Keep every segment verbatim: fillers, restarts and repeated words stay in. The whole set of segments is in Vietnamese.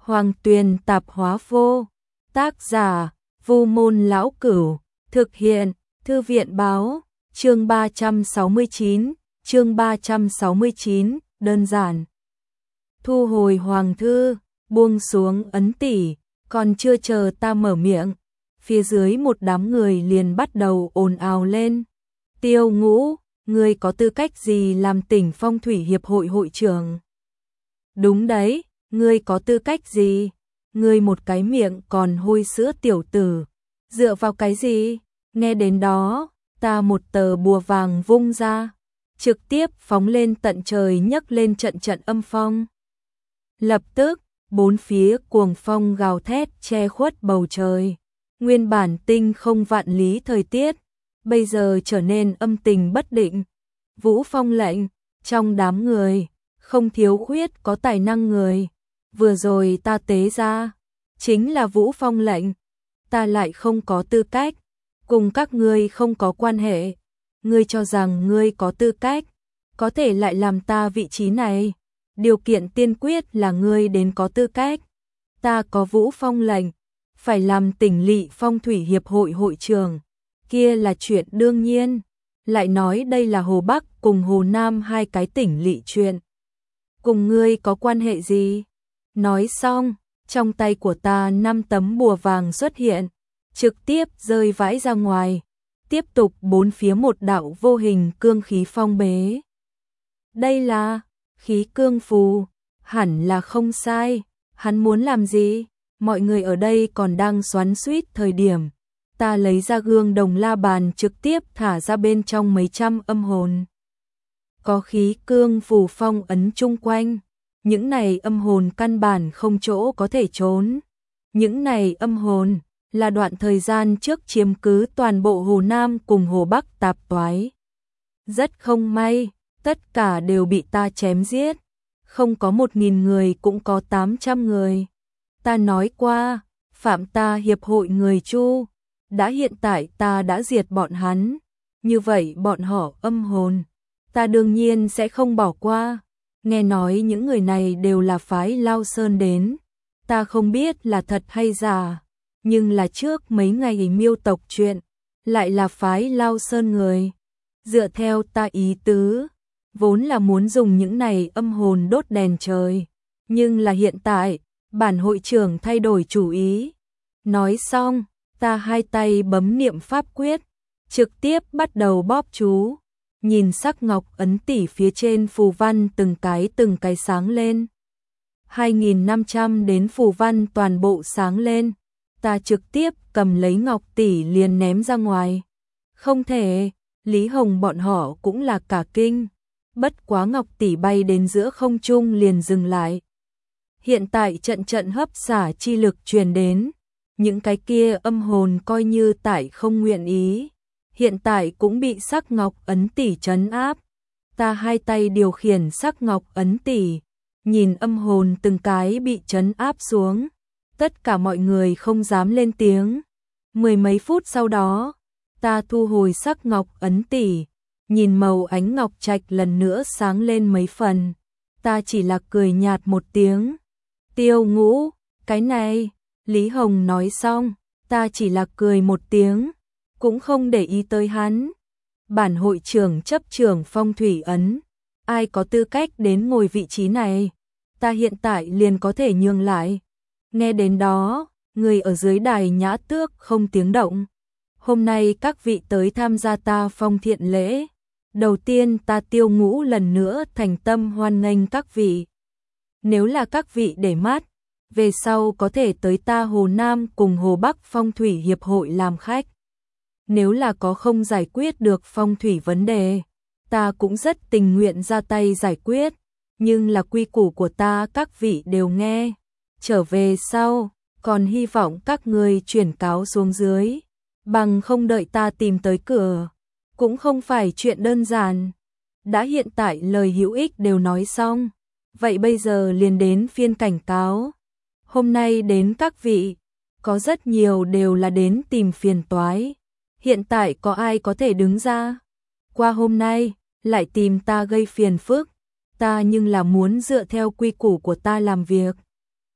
Hoàng Tuyền Tạp Hóa Vô. Tác giả: Vu Môn Lão Cửu. Thực hiện: Thư viện Báo. Chương ba trăm sáu mươi chín, chương ba trăm sáu mươi chín, đơn giản. Thu hồi hoàng thư, buông xuống ấn tỷ, còn chưa chờ ta mở miệng, phía dưới một đám người liền bắt đầu ồn ào lên. Tiêu Ngũ, ngươi có tư cách gì làm tỉnh phong thủy hiệp hội hội trưởng? Đúng đấy, ngươi có tư cách gì? Ngươi một cái miệng còn hôi sữa tiểu tử, dựa vào cái gì? Nghe đến đó, ta một tờ bùa vàng vung ra, trực tiếp phóng lên tận trời, nhấc lên trận trận âm phong. Lập tức, bốn phía cuồng phong gào thét che khuất bầu trời. Nguyên bản tinh không vạn lý thời tiết, bây giờ trở nên âm tình bất định. Vũ Phong lệnh, trong đám người, không thiếu khuyết có tài năng người. Vừa rồi ta tế ra, chính là Vũ Phong lệnh. Ta lại không có tư cách, cùng các ngươi không có quan hệ. Ngươi cho rằng ngươi có tư cách, có thể lại làm ta vị trí này. Điều kiện tiên quyết là ngươi đến có tư cách. Ta có Vũ Phong lệnh, phải làm tỉnh lỵ phong thủy hiệp hội hội trưởng, kia là chuyện đương nhiên. Lại nói đây là Hồ Bắc cùng Hồ Nam hai cái tỉnh lỵ chuyện, cùng ngươi có quan hệ gì? Nói xong, trong tay của ta năm tấm bùa vàng xuất hiện, trực tiếp rơi vãi ra ngoài, tiếp tục bốn phía một đạo vô hình cương khí phong bế. Đây là khí cương phù, hẳn là không sai. Hắn muốn làm gì? Mọi người ở đây còn đang xoắn xuýt thời điểm, ta lấy ra gương đồng la bàn, trực tiếp thả ra bên trong mấy trăm âm hồn. Có khí cương phù phong ấn chung quanh, những này âm hồn căn bản không chỗ có thể trốn. Những này âm hồn là đoạn thời gian trước chiếm cứ toàn bộ Hồ Nam cùng Hồ Bắc tạp toái. Rất không may, tất cả đều bị ta chém giết. Không có một nghìn người cũng có tám trăm người. Ta nói qua, phạm ta hiệp hội người Chu, đã hiện tại ta đã diệt bọn hắn. Như vậy bọn họ âm hồn, ta đương nhiên sẽ không bỏ qua. Nghe nói những người này đều là phái Lao Sơn đến. Ta không biết là thật hay giả, nhưng là trước mấy ngày miêu tộc chuyện, lại là phái Lao Sơn người. Dựa theo ta ý tứ, vốn là muốn dùng những này âm hồn đốt đèn trời, nhưng là hiện tại, bản hội trưởng thay đổi chủ ý. Nói xong, ta hai tay bấm niệm pháp quyết, trực tiếp bắt đầu bóp chú, nhìn sắc ngọc ấn tỷ phía trên phù văn từng cái từng cái sáng lên. hai nghìn năm trăm đến phù văn toàn bộ sáng lên, ta trực tiếp cầm lấy ngọc tỷ liền ném ra ngoài. Không thể, Lý Hồng bọn họ cũng là cả kinh. Bất quá ngọc tỷ bay đến giữa không trung liền dừng lại. Hiện tại trận trận hấp xả chi lực truyền đến, những cái kia âm hồn coi như tại không nguyện ý, hiện tại cũng bị sắc ngọc ấn tỷ trấn áp. Ta hai tay điều khiển sắc ngọc ấn tỷ, nhìn âm hồn từng cái bị trấn áp xuống, tất cả mọi người không dám lên tiếng. Mười mấy phút sau đó, ta thu hồi sắc ngọc ấn tỷ, nhìn màu ánh ngọc trạch lần nữa sáng lên mấy phần, ta chỉ là cười nhạt một tiếng. Tiêu Ngũ, cái này, Lý Hồng nói xong, ta chỉ là cười một tiếng, cũng không để ý tới hắn. Bản hội trưởng chấp trưởng phong thủy ấn, ai có tư cách đến ngồi vị trí này, ta hiện tại liền có thể nhường lại. Nghe đến đó, người ở dưới đài nhã tước không tiếng động. Hôm nay các vị tới tham gia ta phong thiện lễ. Đầu tiên ta Tiêu Ngũ lần nữa thành tâm hoan nghênh các vị. Nếu là các vị để mắt, về sau có thể tới ta Hồ Nam cùng Hồ Bắc phong thủy hiệp hội làm khách. Nếu là có không giải quyết được phong thủy vấn đề, ta cũng rất tình nguyện ra tay giải quyết, nhưng là quy củ của ta các vị đều nghe. Trở về sau, còn hy vọng các người chuyển cáo xuống dưới, bằng không đợi ta tìm tới cửa, cũng không phải chuyện đơn giản. Đã hiện tại lời hữu ích đều nói xong, vậy bây giờ liền đến phiên cảnh cáo. Hôm nay đến các vị, có rất nhiều đều là đến tìm phiền toái. Hiện tại có ai có thể đứng ra? Qua hôm nay, lại tìm ta gây phiền phức, ta nhưng là muốn dựa theo quy củ của ta làm việc.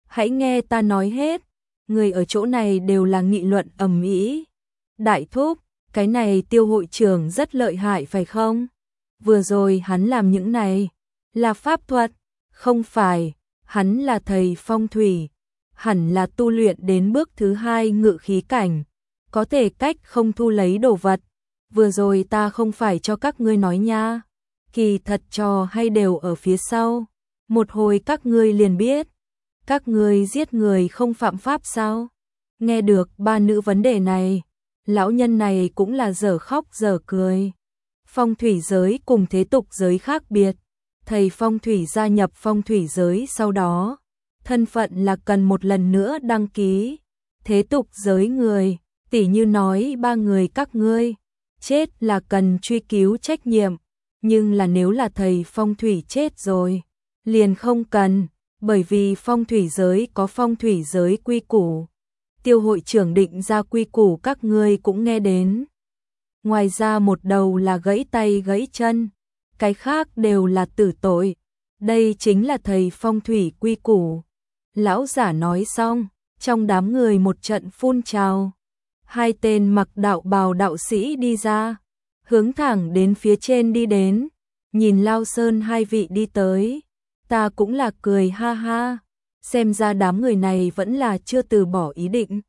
Hãy nghe ta nói hết. Người ở chỗ này đều là nghị luận ầm ĩ. Đại thúc, cái này Tiêu hội trưởng rất lợi hại phải không? Vừa rồi hắn làm những này là pháp thuật, không phải, hắn là thầy phong thủy, hẳn là tu luyện đến bước thứ hai ngự khí cảnh, có thể cách không thu lấy đồ vật. Vừa rồi ta không phải cho các ngươi nói nha, kỳ thật trò hay đều ở phía sau, một hồi các ngươi liền biết. Các ngươi giết người không phạm pháp sao? Nghe được ba nữ vấn đề này, lão nhân này cũng là dở khóc dở cười. Phong thủy giới cùng thế tục giới khác biệt, thầy phong thủy gia nhập phong thủy giới sau đó, thân phận là cần một lần nữa đăng ký. Thế tục giới người, tỉ như nói ba người các ngươi, chết là cần truy cứu trách nhiệm, nhưng là nếu là thầy phong thủy chết rồi, liền không cần, bởi vì phong thủy giới có phong thủy giới quy củ. Tiêu hội trưởng định ra quy củ các ngươi cũng nghe đến. Ngoài ra một đầu là gãy tay gãy chân, cái khác đều là tử tội. Đây chính là thầy phong thủy quy củ. Lão giả nói xong, trong đám người một trận phun trào. Hai tên mặc đạo bào đạo sĩ đi ra, hướng thẳng đến phía trên đi đến, nhìn Lao Sơn hai vị đi tới. Ta cũng là cười ha ha, xem ra đám người này vẫn là chưa từ bỏ ý định.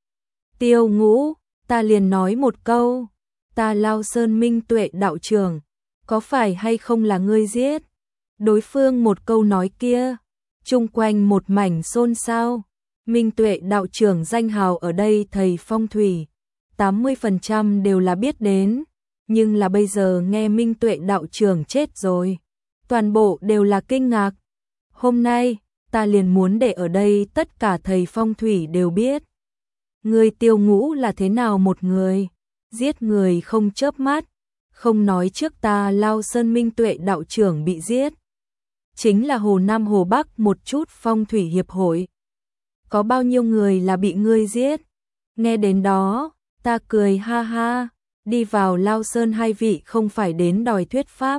Tiêu Ngũ, ta liền nói một câu, ta Lao Sơn Minh Tuệ đạo trưởng, có phải hay không là ngươi giết? Đối phương một câu nói kia, chung quanh một mảnh xôn xao. Minh Tuệ đạo trưởng danh hào ở đây thầy phong thủy, tám mươi phần trăm đều là biết đến, nhưng là bây giờ nghe Minh Tuệ đạo trưởng chết rồi, toàn bộ đều là kinh ngạc. Hôm nay, ta liền muốn để ở đây tất cả thầy phong thủy đều biết. Người Tiêu Ngũ là thế nào một người, giết người không chớp mắt, không nói trước ta Lao Sơn Minh Tuệ đạo trưởng bị giết. Chính là Hồ Nam Hồ Bắc một chút phong thủy hiệp hội. Có bao nhiêu người là bị ngươi giết? Nghe đến đó, ta cười ha ha, đi vào Lao Sơn hai vị không phải đến đòi thuyết pháp,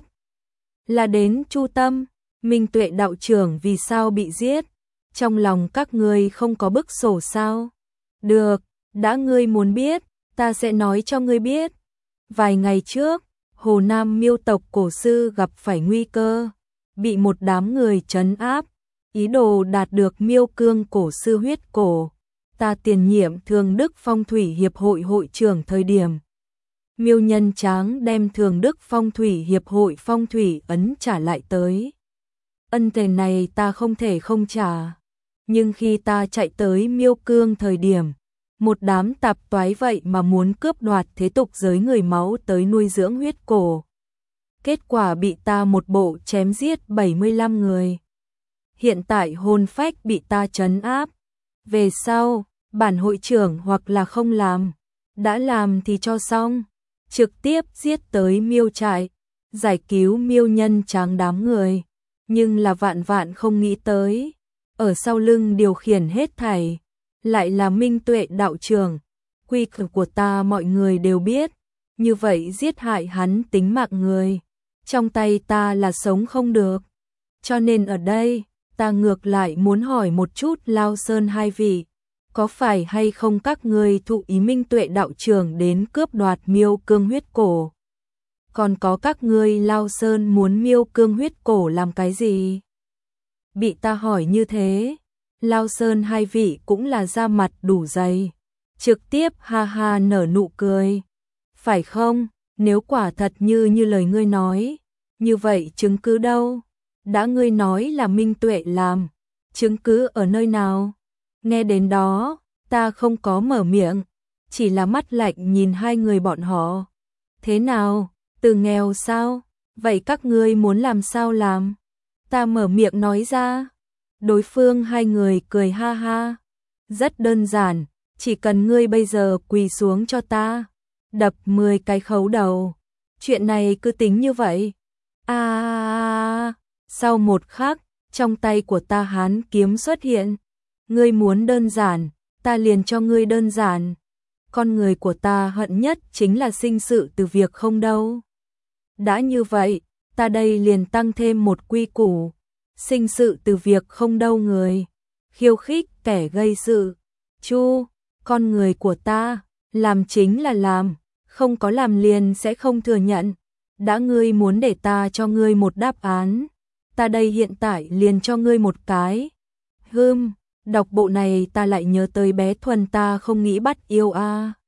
là đến chu tâm. Minh Tuệ đạo trưởng vì sao bị giết? Trong lòng các ngươi không có bức sổ sao? Được, đã ngươi muốn biết, ta sẽ nói cho ngươi biết. Vài ngày trước, Hồ Nam Miêu tộc cổ sư gặp phải nguy cơ, bị một đám người trấn áp, ý đồ đạt được Miêu Cương cổ sư huyết cổ. Ta tiền nhiệm Thường Đức Phong thủy hiệp hội hội trưởng thời điểm, Miêu Nhân Tráng đem Thường Đức Phong thủy hiệp hội phong thủy ấn trả lại tới. Ân tiền này ta không thể không trả. Nhưng khi ta chạy tới Miêu Cương thời điểm, một đám tạp toái vậy mà muốn cướp đoạt thế tục giới người máu tới nuôi dưỡng huyết cổ. Kết quả bị ta một bộ chém giết bảy mươi lăm người. Hiện tại hồn phách bị ta trấn áp. Về sau, bản hội trưởng hoặc là không làm, đã làm thì cho xong. Trực tiếp giết tới Miêu trại, giải cứu Miêu Nhân Tráng đám người. Nhưng là vạn vạn không nghĩ tới, ở sau lưng điều khiển hết thảy, lại là Minh Tuệ đạo trưởng. Quy củ của ta mọi người đều biết, như vậy giết hại hắn tính mạng người, trong tay ta là sống không được. Cho nên ở đây, ta ngược lại muốn hỏi một chút Lao Sơn hai vị, có phải hay không các ngươi thụ ý Minh Tuệ đạo trưởng đến cướp đoạt Miêu Cương huyết cổ? Còn có các ngươi Lao Sơn muốn Miêu Cương huyết cổ làm cái gì? Bị ta hỏi như thế, Lao Sơn hai vị cũng là da mặt đủ dày, trực tiếp ha ha nở nụ cười. Phải không? Nếu quả thật như như lời ngươi nói, như vậy chứng cứ đâu? Đã ngươi nói là Minh Tuệ làm, chứng cứ ở nơi nào? Nghe đến đó, ta không có mở miệng, chỉ là mắt lạnh nhìn hai người bọn họ. Thế nào? Từ nghèo sao? Vậy các ngươi muốn làm sao làm? Ta mở miệng nói ra. Đối phương hai người cười ha ha. Rất đơn giản, chỉ cần ngươi bây giờ quỳ xuống cho ta, đập mười cái khấu đầu. Chuyện này cứ tính như vậy. À, sau một khắc, trong tay của ta hán kiếm xuất hiện. Ngươi muốn đơn giản, ta liền cho ngươi đơn giản. Con người của ta hận nhất chính là sinh sự từ việc không đâu. Đã như vậy, ta đây liền tăng thêm một quy củ, sinh sự từ việc không đâu người. khiêu khích kẻ gây sự. Chu, con người của ta, làm chính là làm, không có làm liền sẽ không thừa nhận. Đã ngươi muốn để ta cho ngươi một đáp án, ta đây hiện tại liền cho ngươi một cái. Hừm, đọc bộ này ta lại nhớ tới bé Thuần ta không nghĩ bắt yêu a. À.